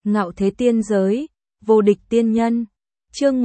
Ngạo thế tiên giới, vô địch tiên nhân. Chương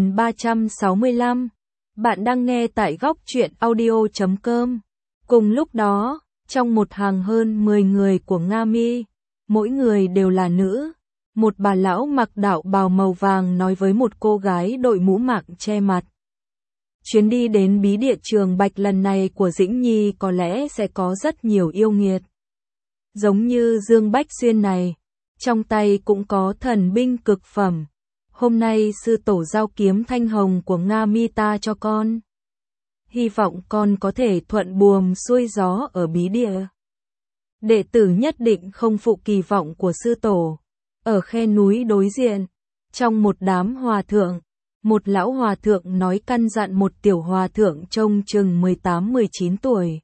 1365. Bạn đang nghe tại góc truyện audio.com. Cùng lúc đó, trong một hàng hơn 10 người của Nga Mi, mỗi người đều là nữ. Một bà lão mặc đạo bào màu vàng nói với một cô gái đội mũ mạc che mặt. Chuyến đi đến bí địa Trường Bạch lần này của Dĩnh Nhi có lẽ sẽ có rất nhiều yêu nghiệt. Giống như Dương Bách Xuyên này, trong tay cũng có thần binh cực phẩm. Hôm nay sư tổ giao kiếm thanh hồng của Nga Mi ta cho con. Hy vọng con có thể thuận buồm xuôi gió ở bí địa. Đệ tử nhất định không phụ kỳ vọng của sư tổ. Ở khe núi đối diện, trong một đám hòa thượng, một lão hòa thượng nói căn dặn một tiểu hòa thượng trông chừng 18-19 tuổi.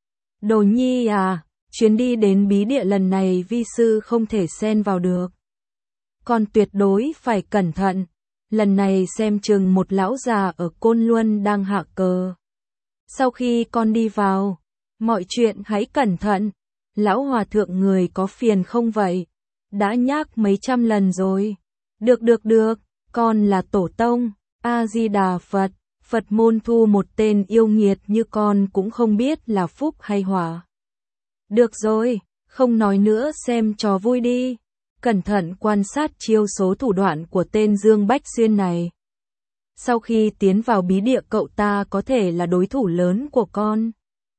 Đồ Nhi à, chuyến đi đến bí địa lần này vi sư không thể xen vào được. Con tuyệt đối phải cẩn thận, lần này xem chừng một lão già ở Côn Luân đang hạ cờ. Sau khi con đi vào, mọi chuyện hãy cẩn thận. Lão hòa thượng người có phiền không vậy? Đã nhắc mấy trăm lần rồi. Được, con là tổ tông, A-di-đà Phật, Phật môn thu một tên yêu nghiệt như con cũng không biết là phúc hay họa. Được rồi, không nói nữa xem trò vui đi. Cẩn thận quan sát chiêu số thủ đoạn của tên Dương Bách Xuyên này. Sau khi tiến vào bí địa cậu ta có thể là đối thủ lớn của con.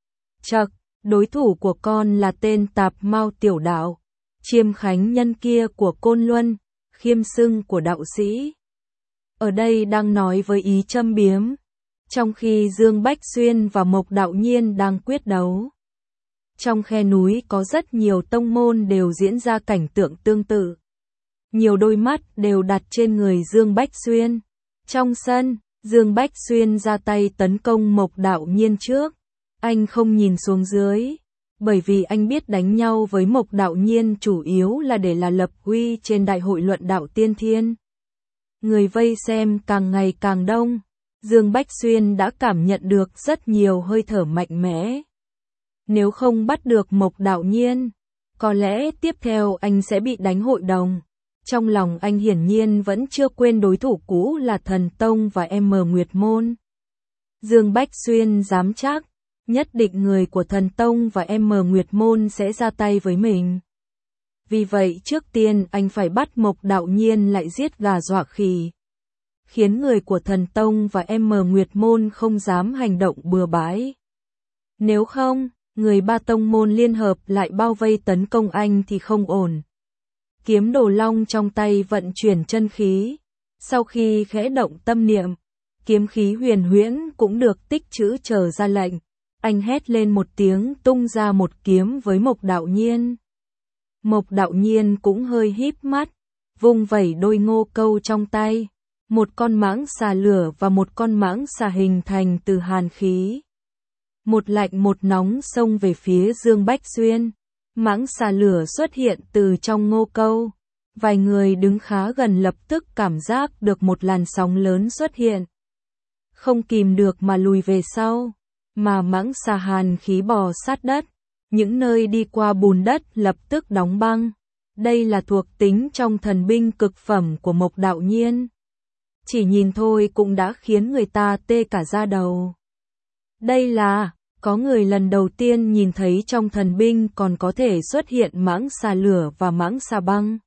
Chậc, đối thủ của con là tên Tạp Mao tiểu đạo, Chiêm Khánh nhân kia của Côn Luân, khiêm xưng của đạo sĩ. Ở đây đang nói với ý châm biếm, trong khi Dương Bách Xuyên và Mộc Đạo Nhiên đang quyết đấu. Trong khe núi có rất nhiều tông môn đều diễn ra cảnh tượng tương tự. Nhiều đôi mắt đều đặt trên người Dương Bách Xuyên. Trong sân, Dương Bách Xuyên ra tay tấn công Mộc Đạo Nhiên trước. Anh không nhìn xuống dưới, bởi vì anh biết đánh nhau với Mộc Đạo Nhiên chủ yếu là để lập uy trên đại hội luận đạo tiên thiên. Người vây xem càng ngày càng đông, Dương Bách Xuyên đã cảm nhận được rất nhiều hơi thở mạnh mẽ. Nếu không bắt được Mộc Đạo Nhiên, có lẽ tiếp theo anh sẽ bị đánh hội đồng. Trong lòng anh hiển nhiên vẫn chưa quên đối thủ cũ là Thần Tông và M Nguyệt Môn. Dương Bách Xuyên dám chắc, nhất định người của Thần Tông và M Nguyệt Môn sẽ ra tay với mình. Vì vậy trước tiên anh phải bắt Mộc Đạo Nhiên lại giết gà dọa khỉ, khiến người của Thần Tông và M Nguyệt Môn không dám hành động bừa bãi. Nếu không, người ba tông môn liên hợp lại bao vây tấn công anh thì không ổn. Kiếm Đồ Long trong tay vận chuyển chân khí, sau khi khẽ động tâm niệm, kiếm khí huyền huyễn cũng được tích trữ chờ ra lệnh. Anh hét lên một tiếng tung ra một kiếm với Mộc Đạo Nhiên. Mộc Đạo Nhiên cũng hơi híp mắt, vung vẩy đôi ngô câu trong tay. Một con mãng xà lửa và một con mãng xà hình thành từ hàn khí. Một lạnh một nóng xông về phía Dương Bách Xuyên. Mãng xà lửa xuất hiện từ trong ngô câu. Vài người đứng khá gần lập tức cảm giác được một làn sóng lớn xuất hiện. Không kìm được mà lùi về sau. Mà mãng xà hàn khí bò sát đất. Những nơi đi qua bùn đất lập tức đóng băng. Đây là thuộc tính trong thần binh cực phẩm của Mộc Đạo Nhiên. Chỉ nhìn thôi cũng đã khiến người ta tê cả da đầu. Đây là, có người lần đầu tiên nhìn thấy trong thần binh còn có thể xuất hiện mãng xà lửa và mãng xà băng.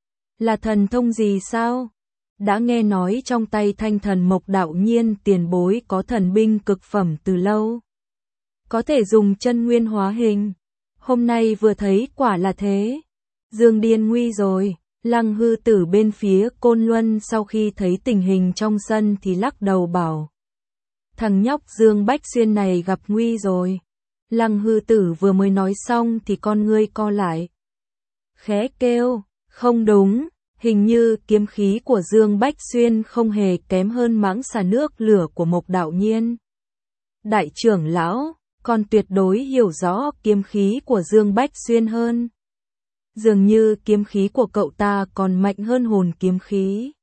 Là thần thông gì sao? Đã nghe nói trong tay thanh thần Mộc Đạo Nhiên tiền bối có thần binh cực phẩm từ lâu. Có thể dùng chân nguyên hóa hình. Hôm nay vừa thấy quả là thế. Dương điên nguy rồi. Lăng Hư Tử bên phía Côn Luân sau khi thấy tình hình trong sân thì lắc đầu bảo. Thằng nhóc Dương Bách Xuyên này gặp nguy rồi. Lăng Hư Tử vừa mới nói xong thì con ngươi co lại. Khẽ kêu, không đúng, hình như kiếm khí của Dương Bách Xuyên không hề kém hơn mãng xà nước lửa của Mộc Đạo Nhiên. Đại trưởng lão, con tuyệt đối hiểu rõ kiếm khí của Dương Bách Xuyên hơn. Dường như kiếm khí của cậu ta còn mạnh hơn hồn kiếm khí.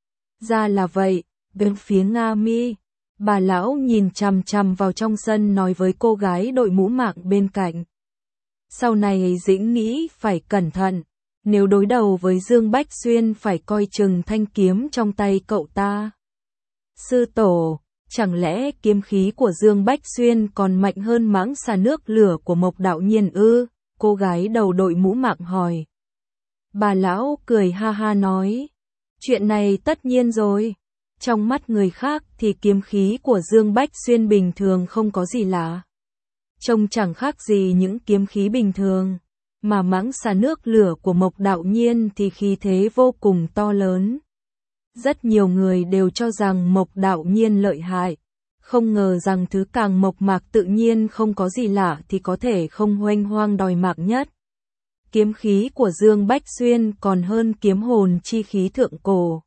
Ra là vậy, bên phía Nga Mi, bà lão nhìn chằm chằm vào trong sân nói với cô gái đội mũ mạc bên cạnh. Sau này Dĩnh nghĩ phải cẩn thận, Nếu đối đầu với Dương Bách Xuyên phải coi chừng thanh kiếm trong tay cậu ta. Sư tổ, chẳng lẽ kiếm khí của Dương Bách Xuyên còn mạnh hơn mãng xà nước lửa của Mộc Đạo Nhiên ư? Cô gái đầu đội mũ mạng hỏi. Bà lão cười ha ha nói. Chuyện này tất nhiên rồi. Trong mắt người khác thì kiếm khí của Dương Bách Xuyên bình thường không có gì lạ. Trông chẳng khác gì những kiếm khí bình thường. Mà mãng xà nước lửa của Mộc Đạo Nhiên thì khí thế vô cùng to lớn. Rất nhiều người đều cho rằng Mộc Đạo Nhiên lợi hại. Không ngờ rằng thứ càng mộc mạc tự nhiên không có gì lạ thì có thể không huênh hoang đòi mạng nhất. Kiếm khí của Dương Bách Xuyên còn hơn kiếm hồn chi khí thượng cổ.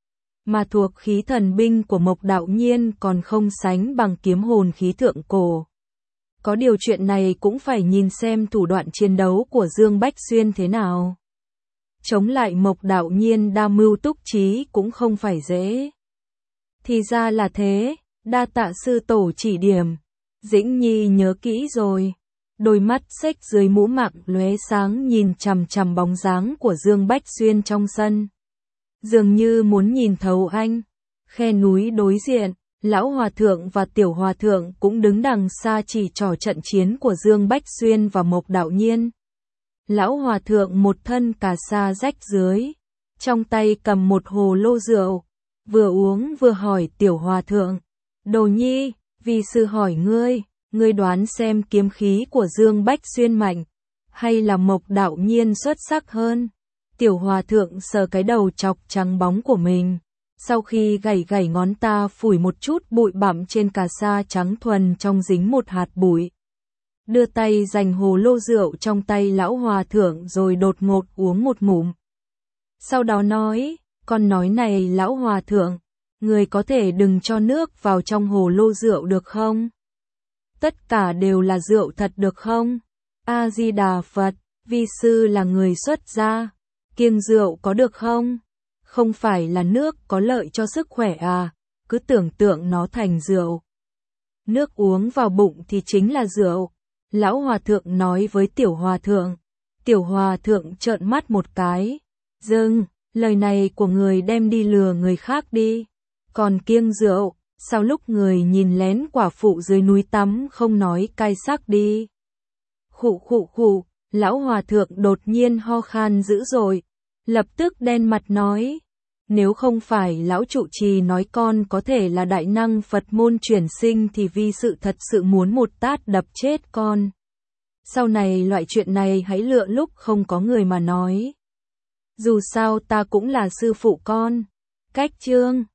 Mà thuộc khí thần binh của Mộc Đạo Nhiên còn không sánh bằng kiếm hồn khí thượng cổ. Có điều chuyện này cũng phải nhìn xem thủ đoạn chiến đấu của Dương Bách Xuyên thế nào. Chống lại Mộc Đạo Nhiên đa mưu túc trí cũng không phải dễ. Thì ra là thế, đa tạ sư tổ chỉ điểm. Dĩnh Nhi nhớ kỹ rồi. Đôi mắt xếch dưới mũ mạng lóe sáng nhìn chằm chằm bóng dáng của Dương Bách Xuyên trong sân. Dường như muốn nhìn thấu anh. Khe núi đối diện, Lão Hòa Thượng và Tiểu Hòa Thượng cũng đứng đằng xa chỉ trỏ trận chiến của Dương Bách Xuyên và Mộc Đạo Nhiên. Lão Hòa Thượng một thân cà sa rách dưới, trong tay cầm một hồ lô rượu, vừa uống vừa hỏi Tiểu Hòa Thượng. Đồ Nhi, vì sư hỏi ngươi đoán xem kiếm khí của Dương Bách Xuyên mạnh, hay là Mộc Đạo Nhiên xuất sắc hơn? Tiểu Hòa Thượng sờ cái đầu chọc trắng bóng của mình. Sau khi gảy ngón ta phủi một chút bụi bặm trên cà sa trắng thuần trong dính một hạt bụi. Đưa tay giành hồ lô rượu trong tay Lão Hòa Thượng rồi đột ngột uống một ngụm. Sau đó nói, con nói này Lão Hòa Thượng, người có thể đừng cho nước vào trong hồ lô rượu được không? Tất cả đều là rượu thật được không? A-di-đà Phật, vi sư là người xuất gia, kiêng rượu có được không? Không phải là nước có lợi cho sức khỏe à, cứ tưởng tượng nó thành rượu. Nước uống vào bụng thì chính là rượu. Lão Hòa Thượng nói với Tiểu Hòa Thượng. Tiểu Hòa Thượng trợn mắt một cái. Dừng, lời này của người đem đi lừa người khác đi. Còn kiêng rượu, sao lúc người nhìn lén quả phụ dưới núi tắm không nói cay sắc đi. Khụ khụ khụ, Lão Hòa Thượng đột nhiên ho khan dữ dội. Lập tức đen mặt nói. Nếu không phải Lão Trụ Trì nói con có thể là đại năng Phật môn chuyển sinh thì vi sự thật sự muốn một tát đập chết con. Sau này loại chuyện này hãy lựa lúc không có người mà nói. Dù sao ta cũng là sư phụ con. Cách chương